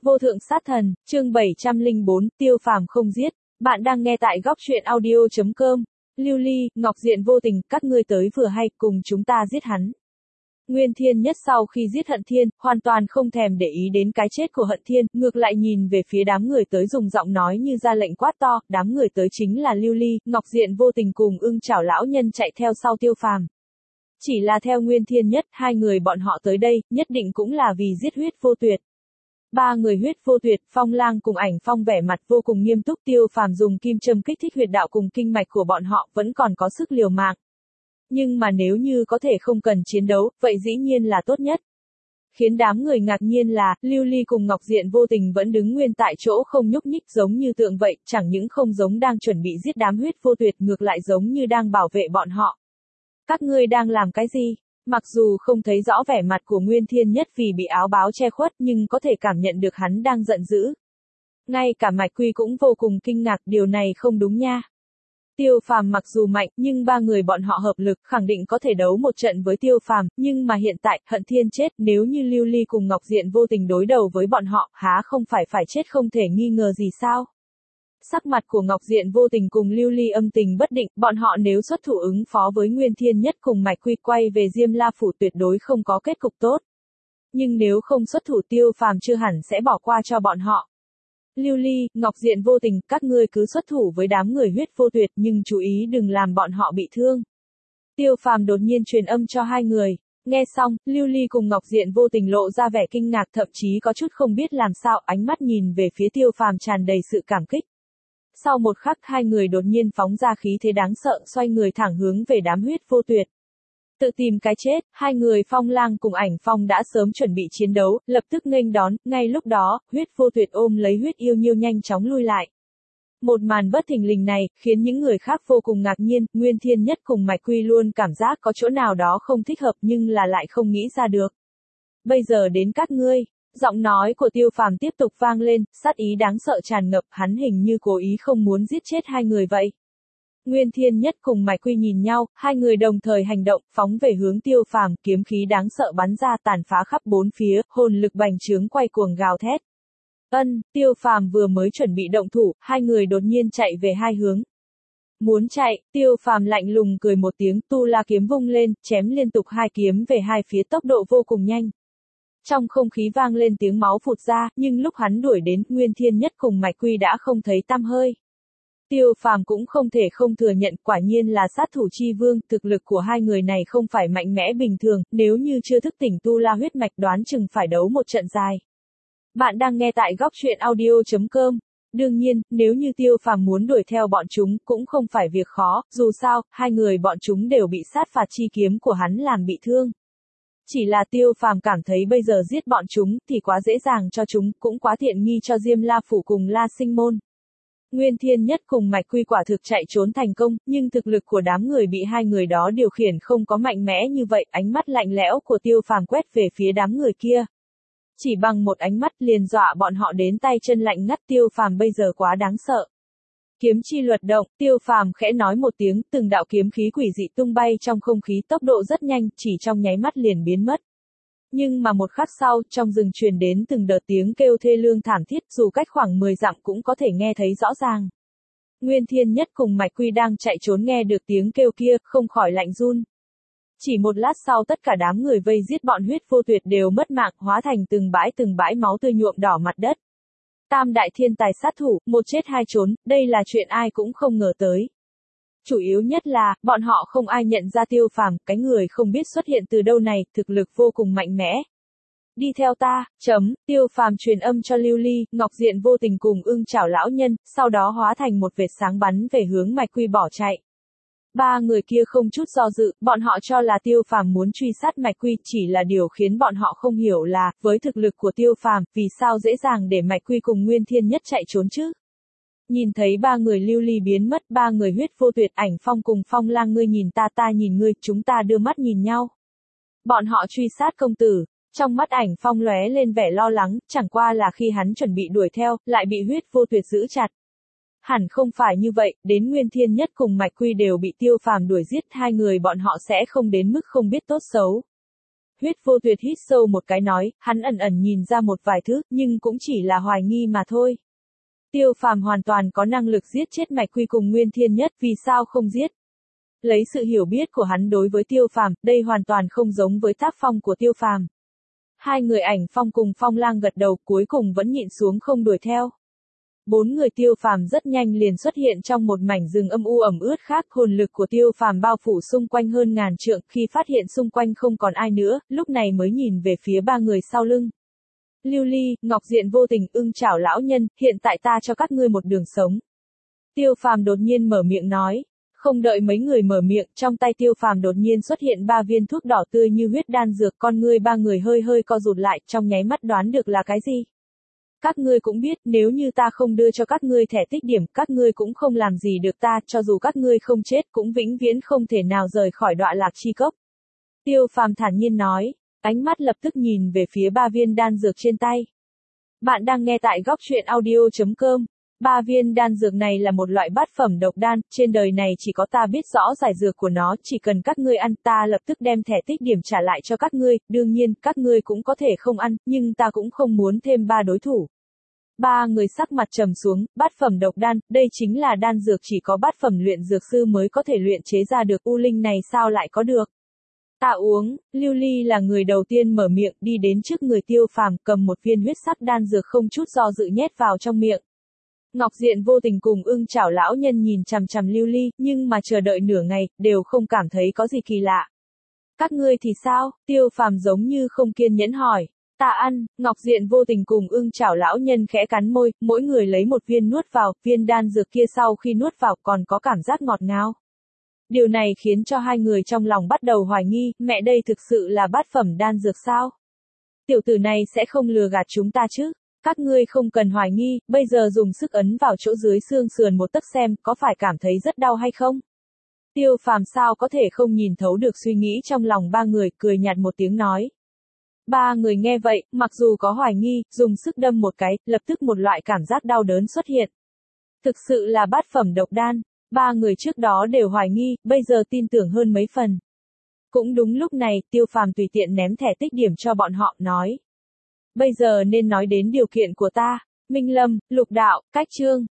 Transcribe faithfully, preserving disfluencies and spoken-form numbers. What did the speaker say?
Vô thượng sát thần, chương bảy trăm lẻ bốn, tiêu phàm không giết. Bạn đang nghe tại góc truyện audio chấm com. Lưu Ly, Ngọc Diện vô tình, các ngươi tới vừa hay, cùng chúng ta giết hắn. Nguyên Thiên Nhất sau khi giết Hận Thiên, hoàn toàn không thèm để ý đến cái chết của Hận Thiên, ngược lại nhìn về phía đám người tới dùng giọng nói như ra lệnh quát to, đám người tới chính là Lưu Ly, Ngọc Diện vô tình cùng Ưng Chảo lão nhân chạy theo sau tiêu phàm. Chỉ là theo Nguyên Thiên Nhất, hai người bọn họ tới đây, nhất định cũng là vì giết huyết vô tuyệt. Ba người huyết vô tuyệt, Phong Lang cùng Ảnh Phong vẻ mặt vô cùng nghiêm túc, tiêu phàm dùng kim châm kích thích huyệt đạo cùng kinh mạch của bọn họ vẫn còn có sức liều mạng. Nhưng mà nếu như có thể không cần chiến đấu, vậy dĩ nhiên là tốt nhất. Khiến đám người ngạc nhiên là, Lưu Ly cùng Ngọc Diện vô tình vẫn đứng nguyên tại chỗ không nhúc nhích giống như tượng vậy, chẳng những không giống đang chuẩn bị giết đám huyết vô tuyệt ngược lại giống như đang bảo vệ bọn họ. Các ngươi đang làm cái gì? Mặc dù không thấy rõ vẻ mặt của Nguyên Thiên Nhất vì bị áo báo che khuất nhưng có thể cảm nhận được hắn đang giận dữ. Ngay cả Mạch Quy cũng vô cùng kinh ngạc, điều này không đúng nha. Tiêu phàm mặc dù mạnh nhưng ba người bọn họ hợp lực khẳng định có thể đấu một trận với tiêu phàm, nhưng mà hiện tại Hận Thiên chết, nếu như Lưu Ly cùng Ngọc Diện vô tình đối đầu với bọn họ, há không phải phải chết không thể nghi ngờ gì sao? Sắc mặt của Ngọc Diện vô tình cùng Lưu Ly âm tình bất định, bọn họ nếu xuất thủ ứng phó với Nguyên Thiên Nhất cùng Mạch Quy quay về Diêm La Phủ tuyệt đối không có kết cục tốt. Nhưng nếu không xuất thủ tiêu phàm chưa hẳn sẽ bỏ qua cho bọn họ. Lưu Ly, Ngọc Diện vô tình, các ngươi cứ xuất thủ với đám người huyết vô tuyệt nhưng chú ý đừng làm bọn họ bị thương. Tiêu phàm đột nhiên truyền âm cho hai người. Nghe xong, Lưu Ly cùng Ngọc Diện vô tình lộ ra vẻ kinh ngạc thậm chí có chút không biết làm sao, ánh mắt nhìn về phía tiêu phàm tràn đầy sự cảm kích. Sau một khắc hai người đột nhiên phóng ra khí thế đáng sợ xoay người thẳng hướng về đám huyết vô tuyệt. Tự tìm cái chết, hai người Phong Lang cùng Ảnh Phong đã sớm chuẩn bị chiến đấu, lập tức nghênh đón, ngay lúc đó, huyết vô tuyệt ôm lấy huyết yêu nhiêu nhanh chóng lui lại. Một màn bất thình lình này, khiến những người khác vô cùng ngạc nhiên, Nguyên Thiên Nhất cùng Mạch Quy luôn cảm giác có chỗ nào đó không thích hợp nhưng là lại không nghĩ ra được. Bây giờ đến các ngươi. Giọng nói của tiêu phàm tiếp tục vang lên, sát ý đáng sợ tràn ngập, hắn hình như cố ý không muốn giết chết hai người vậy. Nguyên Thiên Nhất cùng Mạch Quy nhìn nhau, hai người đồng thời hành động, phóng về hướng tiêu phàm, kiếm khí đáng sợ bắn ra tàn phá khắp bốn phía, hồn lực bành trướng quay cuồng gào thét. Ân, tiêu phàm vừa mới chuẩn bị động thủ, hai người đột nhiên chạy về hai hướng. Muốn chạy, tiêu phàm lạnh lùng cười một tiếng, tu la kiếm vung lên, chém liên tục hai kiếm về hai phía tốc độ vô cùng nhanh. Trong không khí vang lên tiếng máu phụt ra, nhưng lúc hắn đuổi đến, Nguyên Thiên Nhất cùng Mạch Quy đã không thấy tăm hơi. Tiêu phàm cũng không thể không thừa nhận, quả nhiên là sát thủ chi vương, thực lực của hai người này không phải mạnh mẽ bình thường, nếu như chưa thức tỉnh tu la huyết mạch đoán chừng phải đấu một trận dài. Bạn đang nghe tại góc truyện audio chấm com. Đương nhiên, nếu như tiêu phàm muốn đuổi theo bọn chúng, cũng không phải việc khó, dù sao, hai người bọn chúng đều bị sát phạt chi kiếm của hắn làm bị thương. Chỉ là tiêu phàm cảm thấy bây giờ giết bọn chúng thì quá dễ dàng cho chúng, cũng quá tiện nghi cho Diêm La Phủ cùng La Sinh Môn. Nguyên Thiên Nhất cùng Mạch Quy quả thực chạy trốn thành công, nhưng thực lực của đám người bị hai người đó điều khiển không có mạnh mẽ như vậy, ánh mắt lạnh lẽo của tiêu phàm quét về phía đám người kia. Chỉ bằng một ánh mắt liền dọa bọn họ đến tay chân lạnh ngắt, tiêu phàm bây giờ quá đáng sợ. Kiếm chi luật động, tiêu phàm khẽ nói một tiếng, từng đạo kiếm khí quỷ dị tung bay trong không khí tốc độ rất nhanh, chỉ trong nháy mắt liền biến mất. Nhưng mà một khắc sau, trong rừng truyền đến từng đợt tiếng kêu thê lương thảm thiết, dù cách khoảng mười dặm cũng có thể nghe thấy rõ ràng. Nguyên Thiên Nhất cùng Mạch Quy đang chạy trốn nghe được tiếng kêu kia, không khỏi lạnh run. Chỉ một lát sau tất cả đám người vây giết bọn huyết vô tuyệt đều mất mạng, hóa thành từng bãi từng bãi máu tươi nhuộm đỏ mặt đất. Tam đại thiên tài sát thủ, một chết hai trốn, đây là chuyện ai cũng không ngờ tới. Chủ yếu nhất là, bọn họ không ai nhận ra tiêu phàm, cái người không biết xuất hiện từ đâu này, thực lực vô cùng mạnh mẽ. Đi theo ta, chấm, tiêu phàm truyền âm cho Lưu Ly, Ngọc Diện vô tình cùng Ưng Chảo lão nhân, sau đó hóa thành một vệt sáng bắn về hướng Mạch Quy bỏ chạy. Ba người kia không chút do dự, bọn họ cho là tiêu phàm muốn truy sát Mạch Quy, chỉ là điều khiến bọn họ không hiểu là, với thực lực của tiêu phàm, vì sao dễ dàng để Mạch Quy cùng Nguyên Thiên Nhất chạy trốn chứ? Nhìn thấy ba người Lưu Ly biến mất, ba người huyết vô tuyệt, Ảnh Phong cùng Phong Lang, ngươi nhìn ta ta nhìn ngươi, chúng ta đưa mắt nhìn nhau. Bọn họ truy sát công tử, trong mắt Ảnh Phong lóe lên vẻ lo lắng, chẳng qua là khi hắn chuẩn bị đuổi theo, lại bị huyết vô tuyệt giữ chặt. Hẳn không phải như vậy, đến Nguyên Thiên Nhất cùng Mạch Quy đều bị tiêu phàm đuổi giết, hai người bọn họ sẽ không đến mức không biết tốt xấu. Huyết vô tuyệt hít sâu một cái nói, hắn ẩn ẩn nhìn ra một vài thứ, nhưng cũng chỉ là hoài nghi mà thôi. Tiêu Phàm hoàn toàn có năng lực giết chết Mạch Quy cùng Nguyên Thiên Nhất, vì sao không giết? Lấy sự hiểu biết của hắn đối với Tiêu Phàm, đây hoàn toàn không giống với tác phong của Tiêu Phàm. Hai người Ảnh Phong cùng Phong Lang gật đầu, cuối cùng vẫn nhịn xuống không đuổi theo. Bốn người Tiêu Phàm rất nhanh liền xuất hiện trong một mảnh rừng âm u ẩm ướt khác, hồn lực của Tiêu Phàm bao phủ xung quanh hơn ngàn trượng, khi phát hiện xung quanh không còn ai nữa, lúc này mới nhìn về phía ba người sau lưng. Lưu Ly, Ngọc Diện Vô Tình, Ưng Chảo lão nhân, hiện tại ta cho các ngươi một đường sống. Tiêu Phàm đột nhiên mở miệng nói. Không đợi mấy người mở miệng, trong tay Tiêu Phàm đột nhiên xuất hiện ba viên thuốc đỏ tươi như huyết đan dược, con ngươi ba người hơi hơi co rụt lại, trong nháy mắt đoán được là cái gì. Các ngươi cũng biết, nếu như ta không đưa cho các ngươi thẻ tích điểm, các ngươi cũng không làm gì được ta, cho dù các ngươi không chết cũng vĩnh viễn không thể nào rời khỏi đọa lạc chi cốc. Tiêu Phàm thản nhiên nói, ánh mắt lập tức nhìn về phía ba viên đan dược trên tay. Bạn đang nghe tại góc truyện audio chấm com. Ba viên đan dược này là một loại bát phẩm độc đan, trên đời này chỉ có ta biết rõ giải dược của nó, chỉ cần các ngươi ăn, ta lập tức đem thẻ tích điểm trả lại cho các ngươi, đương nhiên, các ngươi cũng có thể không ăn, nhưng ta cũng không muốn thêm ba đối thủ. Ba người sắc mặt trầm xuống, bát phẩm độc đan, đây chính là đan dược chỉ có bát phẩm luyện dược sư mới có thể luyện chế ra được, U Linh này sao lại có được. Ta uống, Lưu Ly là người đầu tiên mở miệng, đi đến trước người Tiêu Phàm, cầm một viên huyết sắc đan dược không chút do dự nhét vào trong miệng. Ngọc Diện Vô Tình cùng Ưng Chảo lão nhân nhìn chằm chằm Lưu Ly, nhưng mà chờ đợi nửa ngày, đều không cảm thấy có gì kỳ lạ. Các ngươi thì sao? Tiêu Phàm giống như không kiên nhẫn hỏi. Ta ăn, Ngọc Diện Vô Tình cùng Ưng Chảo lão nhân khẽ cắn môi, mỗi người lấy một viên nuốt vào, viên đan dược kia sau khi nuốt vào còn có cảm giác ngọt ngào. Điều này khiến cho hai người trong lòng bắt đầu hoài nghi, mẹ đây thực sự là bát phẩm đan dược sao? Tiểu tử này sẽ không lừa gạt chúng ta chứ? Các ngươi không cần hoài nghi, bây giờ dùng sức ấn vào chỗ dưới xương sườn một tấc xem, có phải cảm thấy rất đau hay không? Tiêu Phàm sao có thể không nhìn thấu được suy nghĩ trong lòng ba người, cười nhạt một tiếng nói. Ba người nghe vậy, mặc dù có hoài nghi, dùng sức đâm một cái, lập tức một loại cảm giác đau đớn xuất hiện. Thực sự là bát phẩm độc đan, ba người trước đó đều hoài nghi, bây giờ tin tưởng hơn mấy phần. Cũng đúng lúc này, Tiêu Phàm tùy tiện ném thẻ tích điểm cho bọn họ, nói. Bây giờ nên nói đến điều kiện của ta. Minh Lâm, Lục Đạo, Cách Chương.